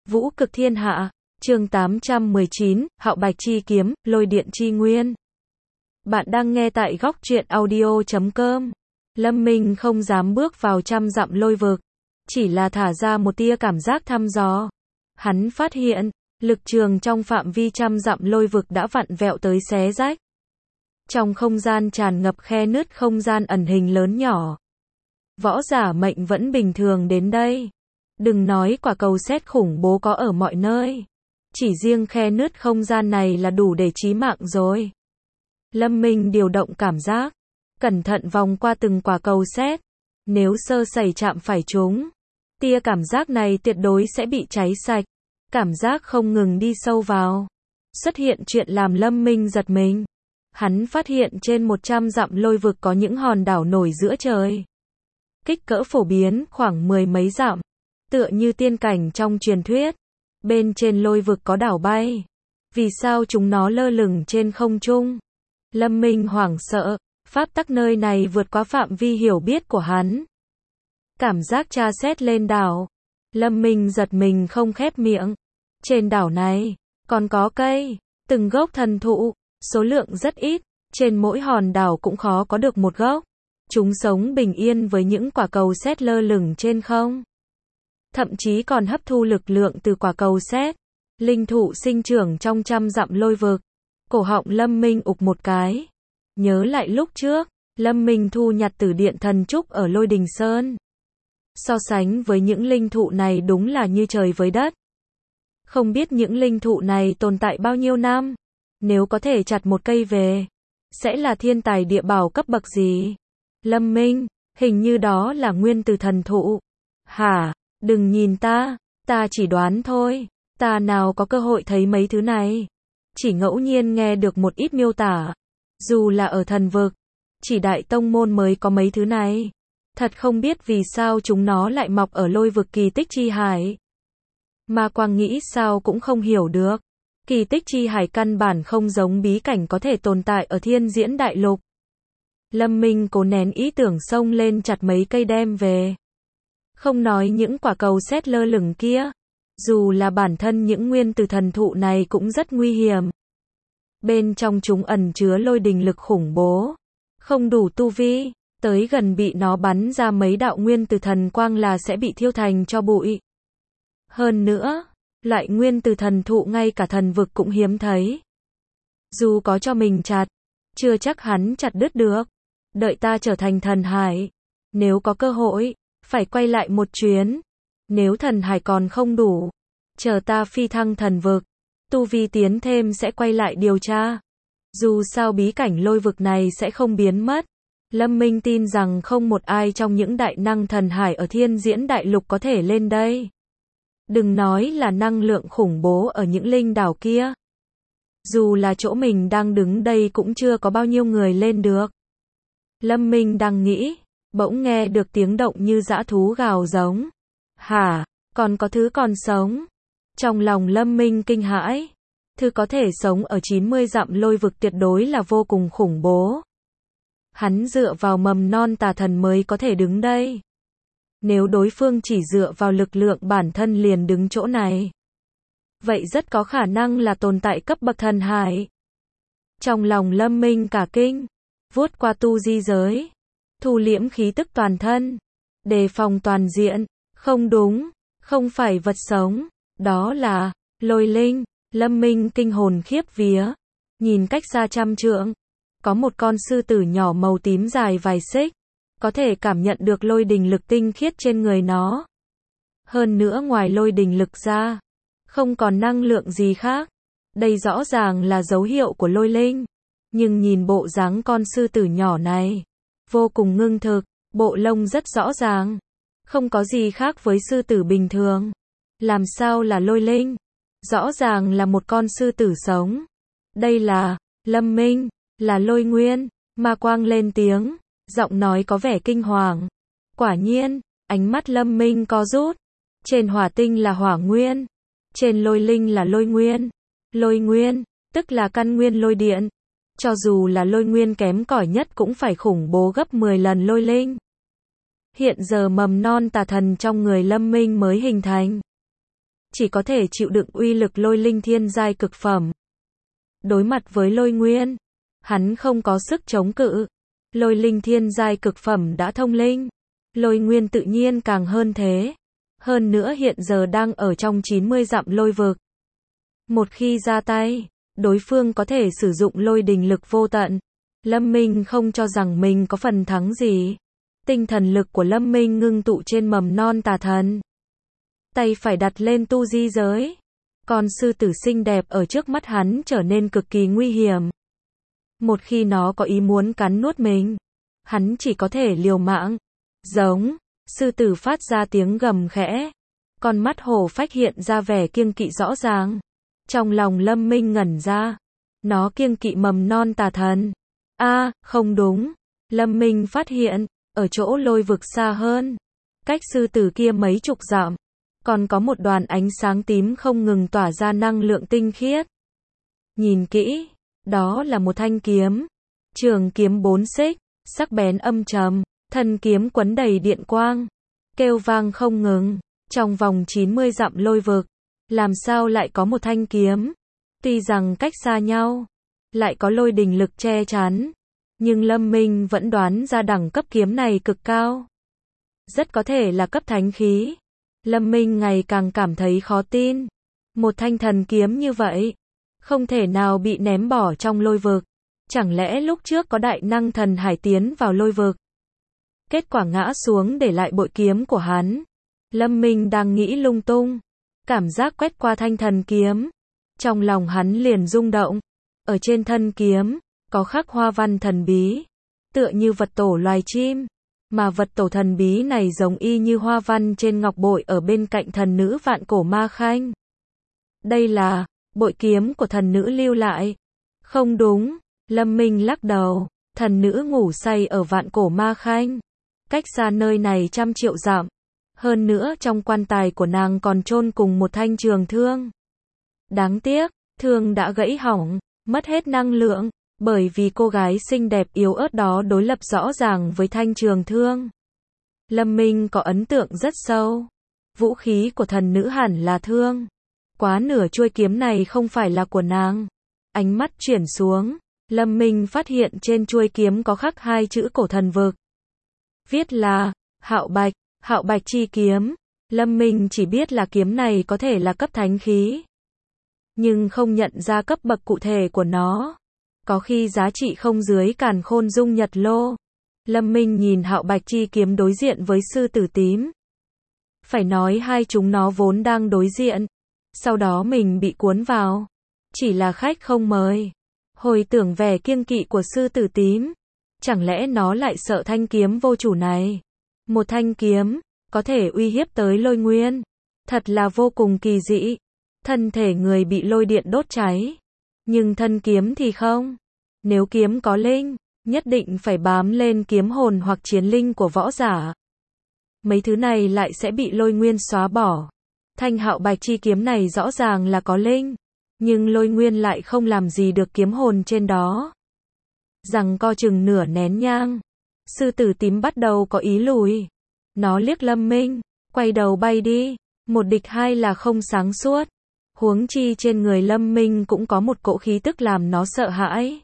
Vũ cực thiên hạ, chương 819, Hạo Bạch chi kiếm, lôi điện chi nguyên. Bạn đang nghe tại góc truyện audio.com. Lâm Minh không dám bước vào trăm dặm lôi vực, chỉ là thả ra một tia cảm giác thăm dò. Hắn phát hiện, lực trường trong phạm vi trăm dặm lôi vực đã vặn vẹo tới xé rách. Trong không gian tràn ngập khe nứt không gian ẩn hình lớn nhỏ. Võ giả mệnh vẫn bình thường đến đây. Đừng nói quả cầu sét khủng bố có ở mọi nơi. Chỉ riêng khe nứt không gian này là đủ để chí mạng rồi. Lâm Minh điều động cảm giác, cẩn thận vòng qua từng quả cầu sét. Nếu sơ sẩy chạm phải chúng, tia cảm giác này tuyệt đối sẽ bị cháy sạch. Cảm giác không ngừng đi sâu vào. Xuất hiện chuyện làm Lâm Minh giật mình. Hắn phát hiện trên 100 dặm lôi vực có những hòn đảo nổi giữa trời. Kích cỡ phổ biến khoảng 10 mấy dặm. Tựa như tiên cảnh trong truyền thuyết. Bên trên lôi vực có đảo bay. Vì sao chúng nó lơ lửng trên không trung? Lâm Minh hoảng sợ. Pháp tắc nơi này vượt quá phạm vi hiểu biết của hắn. Cảm giác tra xét lên đảo. Lâm Minh giật mình không khép miệng. Trên đảo này, còn có cây, từng gốc thần thụ, số lượng rất ít. Trên mỗi hòn đảo cũng khó có được một gốc. Chúng sống bình yên với những quả cầu sét lơ lửng trên không. Thậm chí còn hấp thu lực lượng từ quả cầu sét. Linh thụ sinh trưởng trong trăm dặm lôi vực. Cổ họng Lâm Minh ục một cái. Nhớ lại lúc trước, Lâm Minh thu nhặt từ điện thần trúc ở Lôi Đình Sơn. So sánh với những linh thụ này đúng là như trời với đất. Không biết những linh thụ này tồn tại bao nhiêu năm. Nếu có thể chặt một cây về, sẽ là thiên tài địa bảo cấp bậc gì? Lâm Minh, hình như đó là nguyên từ thần thụ. Hả? Đừng nhìn ta chỉ đoán thôi. Ta nào có cơ hội thấy mấy thứ này. Chỉ ngẫu nhiên nghe được một ít miêu tả. Dù là ở thần vực, chỉ đại tông môn mới có mấy thứ này. Thật không biết vì sao chúng nó lại mọc ở lôi vực kỳ tích chi hải. Ma Quang nghĩ sao cũng không hiểu được. Kỳ tích chi hải căn bản không giống bí cảnh có thể tồn tại ở thiên diễn đại lục. Lâm Minh cố nén ý tưởng xông lên chặt mấy cây đem về. Không nói những quả cầu sét lơ lửng kia. Dù là bản thân những nguyên từ thần thụ này cũng rất nguy hiểm. Bên trong chúng ẩn chứa lôi đình lực khủng bố. Không đủ tu vi, tới gần bị nó bắn ra mấy đạo nguyên từ thần quang là sẽ bị thiêu thành cho bụi. Hơn nữa, loại nguyên từ thần thụ ngay cả thần vực cũng hiếm thấy. Dù có cho mình chặt, chưa chắc hắn chặt đứt được. Đợi ta trở thành thần hải. Nếu có cơ hội, phải quay lại một chuyến. Nếu thần hải còn không đủ, chờ ta phi thăng thần vực, tu vi tiến thêm sẽ quay lại điều tra. Dù sao bí cảnh lôi vực này sẽ không biến mất. Lâm Minh tin rằng không một ai trong những đại năng thần hải ở thiên diễn đại lục có thể lên đây. Đừng nói là năng lượng khủng bố ở những linh đảo kia. Dù là chỗ mình đang đứng đây cũng chưa có bao nhiêu người lên được. Lâm Minh đang nghĩ, bỗng nghe được tiếng động như dã thú gào giống. Hả, còn có thứ còn sống. Trong lòng Lâm Minh kinh hãi. Thứ có thể sống ở 90 dặm lôi vực tuyệt đối là vô cùng khủng bố. Hắn dựa vào mầm non tà thần mới có thể đứng đây. Nếu đối phương chỉ dựa vào lực lượng bản thân liền đứng chỗ này, vậy rất có khả năng là tồn tại cấp bậc thần hải. Trong lòng Lâm Minh cả kinh, vuốt qua tu di giới, thu liễm khí tức toàn thân, đề phòng toàn diện. Không đúng, không phải vật sống, đó là lôi linh. Lâm Minh kinh hồn khiếp vía, nhìn cách xa trăm trượng, có một con sư tử nhỏ màu tím dài vài xích, có thể cảm nhận được lôi đình lực tinh khiết trên người nó. Hơn nữa ngoài lôi đình lực ra, không còn năng lượng gì khác. Đây rõ ràng là dấu hiệu của lôi linh. Nhưng nhìn bộ dáng con sư tử nhỏ này, vô cùng ngưng thực, bộ lông rất rõ ràng. Không có gì khác với sư tử bình thường. Làm sao là lôi linh? Rõ ràng là một con sư tử sống. Đây là, Lâm Minh, là lôi nguyên. Ma Quang lên tiếng, giọng nói có vẻ kinh hoàng. Quả nhiên, ánh mắt Lâm Minh co rút. Trên hỏa tinh là hỏa nguyên. Trên lôi linh là lôi nguyên. Lôi nguyên, tức là căn nguyên lôi điện. Cho dù là lôi nguyên kém cỏi nhất cũng phải khủng bố gấp 10 lần lôi linh. Hiện giờ mầm non tà thần trong người Lâm Minh mới hình thành. chỉ có thể chịu đựng uy lực lôi linh thiên giai cực phẩm. Đối mặt với lôi nguyên, hắn không có sức chống cự. Lôi linh thiên giai cực phẩm đã thông linh, lôi nguyên tự nhiên càng hơn thế. Hơn nữa hiện giờ đang ở trong 90 dặm lôi vực. Một khi ra tay, đối phương có thể sử dụng lôi đình lực vô tận. Lâm Minh không cho rằng mình có phần thắng gì. Tinh thần lực của Lâm Minh ngưng tụ trên mầm non tà thần. Tay phải đặt lên tu di giới. Con sư tử xinh đẹp ở trước mắt hắn trở nên cực kỳ nguy hiểm. Một khi nó có ý muốn cắn nuốt mình, hắn chỉ có thể liều mạng. Giống, sư tử phát ra tiếng gầm khẽ. Con mắt hổ phách hiện ra vẻ kiêng kỵ rõ ràng. Trong lòng Lâm Minh ngẩn ra. Nó kiêng kỵ mầm non tà thần. Không đúng. Lâm Minh phát hiện, ở chỗ lôi vực xa hơn, cách sư tử kia mấy chục dặm, còn có một đoàn ánh sáng tím không ngừng tỏa ra năng lượng tinh khiết. Nhìn kỹ, đó là một thanh kiếm. Trường kiếm 4 xích, sắc bén âm trầm, thân kiếm quấn đầy điện quang, kêu vang không ngừng. Trong vòng 90 dặm lôi vực, làm sao lại có một thanh kiếm? Tuy rằng cách xa nhau, lại có lôi đình lực che chắn, nhưng Lâm Minh vẫn đoán ra đẳng cấp kiếm này cực cao. Rất có thể là cấp thánh khí. Lâm Minh ngày càng cảm thấy khó tin. Một thanh thần kiếm như vậy, không thể nào bị ném bỏ trong lôi vực. Chẳng lẽ lúc trước có đại năng thần hải tiến vào lôi vực? Kết quả ngã xuống để lại bội kiếm của hắn. Lâm Minh đang nghĩ lung tung. Cảm giác quét qua thanh thần kiếm. Trong lòng hắn liền rung động. Ở trên thân kiếm, có khắc hoa văn thần bí. Tựa như vật tổ loài chim. Mà vật tổ thần bí này giống y như hoa văn trên ngọc bội ở bên cạnh thần nữ vạn cổ ma khanh. Đây là bội kiếm của thần nữ lưu lại. Không đúng, Lâm Minh lắc đầu. Thần nữ ngủ say ở vạn cổ ma khanh. Cách xa nơi này trăm triệu dặm. Hơn nữa trong quan tài của nàng còn chôn cùng một thanh trường thương. Đáng tiếc, thương đã gãy hỏng, mất hết năng lượng. Bởi vì cô gái xinh đẹp yếu ớt đó đối lập rõ ràng với thanh trường thương. Lâm Minh có ấn tượng rất sâu. Vũ khí của thần nữ hẳn là thương. Quá nửa chuôi kiếm này không phải là của nàng. Ánh mắt chuyển xuống, Lâm Minh phát hiện trên chuôi kiếm có khắc 2 chữ cổ thần vực. Viết là Hạo Bạch chi kiếm. Lâm Minh chỉ biết là kiếm này có thể là cấp thánh khí, nhưng không nhận ra cấp bậc cụ thể của nó. Có khi giá trị không dưới Càn Khôn Dung Nhật Lô. Lâm Minh nhìn Hạo Bạch chi kiếm đối diện với sư tử tím. Phải nói hai chúng nó vốn đang đối diện. Sau đó mình bị cuốn vào. Chỉ là khách không mời. Hồi tưởng vẻ kiêng kỵ của sư tử tím. Chẳng lẽ nó lại sợ thanh kiếm vô chủ này? Một thanh kiếm, có thể uy hiếp tới lôi nguyên. Thật là vô cùng kỳ dị. Thân thể người bị lôi điện đốt cháy. Nhưng thân kiếm thì không. Nếu kiếm có linh, nhất định phải bám lên kiếm hồn hoặc chiến linh của võ giả. Mấy thứ này lại sẽ bị lôi nguyên xóa bỏ. Thanh Hạo Bạch chi kiếm này rõ ràng là có linh, nhưng lôi nguyên lại không làm gì được kiếm hồn trên đó. Rằng co chừng nửa nén nhang, sư tử tím bắt đầu có ý lùi. Nó liếc Lâm Minh, quay đầu bay đi. Một địch hai là không sáng suốt. Huống chi trên người Lâm Minh cũng có một cỗ khí tức làm nó sợ hãi.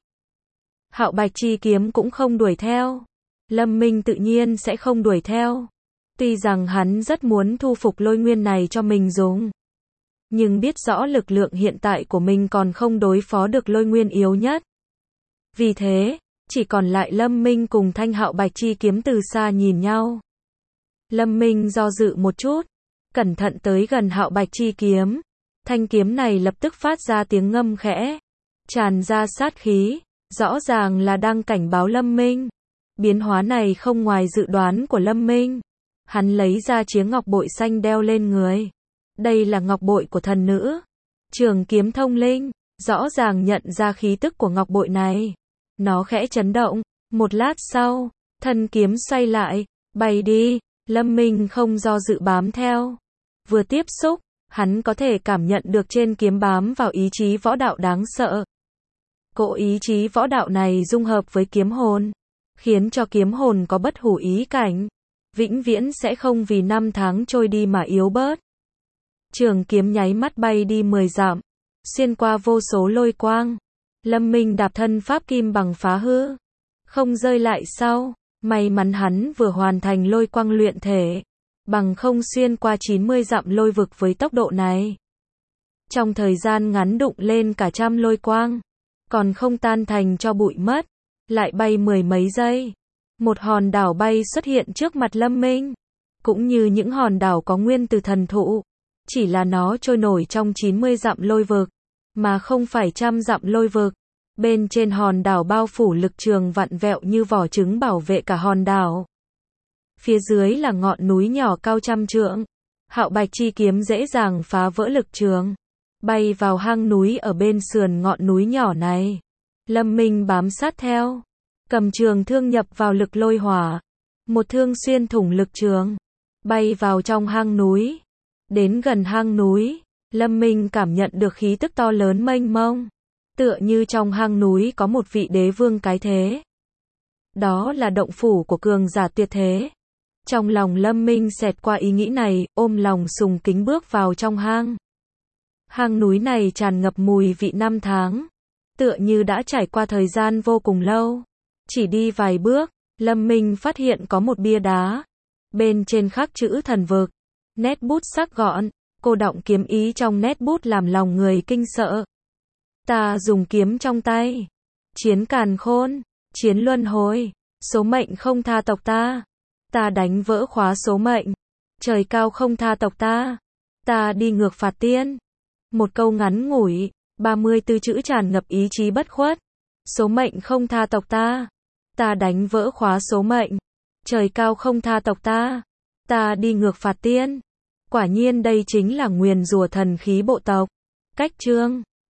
Hạo Bạch chi kiếm cũng không đuổi theo. Lâm Minh tự nhiên sẽ không đuổi theo. Tuy rằng hắn rất muốn thu phục lôi nguyên này cho mình dùng, nhưng biết rõ lực lượng hiện tại của mình còn không đối phó được lôi nguyên yếu nhất. Vì thế, chỉ còn lại Lâm Minh cùng thanh Hạo Bạch chi kiếm từ xa nhìn nhau. Lâm Minh do dự một chút, cẩn thận tới gần Hạo Bạch chi kiếm. Thanh kiếm này lập tức phát ra tiếng ngâm khẽ, tràn ra sát khí, rõ ràng là đang cảnh báo Lâm Minh. Biến hóa này không ngoài dự đoán của Lâm Minh. Hắn lấy ra chiếc ngọc bội xanh đeo lên người. Đây là ngọc bội của thần nữ. Trường kiếm thông linh, rõ ràng nhận ra khí tức của ngọc bội này. Nó khẽ chấn động, một lát sau, thân kiếm xoay lại, bay đi. Lâm Minh không do dự bám theo. Vừa tiếp xúc, hắn có thể cảm nhận được trên kiếm bám vào ý chí võ đạo đáng sợ. Cỗ ý chí võ đạo này dung hợp với kiếm hồn, khiến cho kiếm hồn có bất hủ ý cảnh, vĩnh viễn sẽ không vì năm tháng trôi đi mà yếu bớt. Trường kiếm nháy mắt bay đi 10 dặm, xuyên qua vô số lôi quang. Lâm Minh đạp thân pháp kim bằng phá hư, không rơi lại sau. May mắn hắn vừa hoàn thành lôi quang luyện thể, bằng không xuyên qua 90 dặm lôi vực với tốc độ này. Trong thời gian ngắn đụng lên cả trăm lôi quang, còn không tan thành cho bụi mất, lại bay 10 mấy giây. Một hòn đảo bay xuất hiện trước mặt Lâm Minh, cũng như những hòn đảo có nguyên từ thần thụ, chỉ là nó trôi nổi trong 90 dặm lôi vực, mà không phải trăm dặm lôi vực. Bên trên hòn đảo bao phủ lực trường vặn vẹo như vỏ trứng bảo vệ cả hòn đảo. Phía dưới là ngọn núi nhỏ cao trăm trượng. Hạo Bạch chi kiếm dễ dàng phá vỡ lực trường, bay vào hang núi ở bên sườn ngọn núi nhỏ này. Lâm Minh bám sát theo, cầm trường thương nhập vào lực lôi hỏa. Một thương xuyên thủng lực trường, bay vào trong hang núi. Đến gần hang núi, Lâm Minh cảm nhận được khí tức to lớn mênh mông. Tựa như trong hang núi có một vị đế vương cái thế. Đó là động phủ của cường giả tuyệt thế. Trong lòng Lâm Minh xẹt qua ý nghĩ này, ôm lòng sùng kính bước vào trong hang. Hang núi này tràn ngập mùi vị năm tháng, tựa như đã trải qua thời gian vô cùng lâu. Chỉ đi vài bước, Lâm Minh phát hiện có một bia đá. Bên trên khắc chữ thần vực, nét bút sắc gọn, cô đọng kiếm ý trong nét bút làm lòng người kinh sợ. Ta dùng kiếm trong tay, chiến càn khôn, chiến luân hồi, số mệnh không tha tộc ta. Ta đánh vỡ khóa số mệnh, trời cao không tha tộc ta. Ta đi ngược phạt tiên. Một câu ngắn ngủi, 34 chữ tràn ngập ý chí bất khuất. Số mệnh không tha tộc ta. Ta đánh vỡ khóa số mệnh, trời cao không tha tộc ta. Ta đi ngược phạt tiên. Quả nhiên đây chính là nguyền rủa thần khí bộ tộc. Cách chương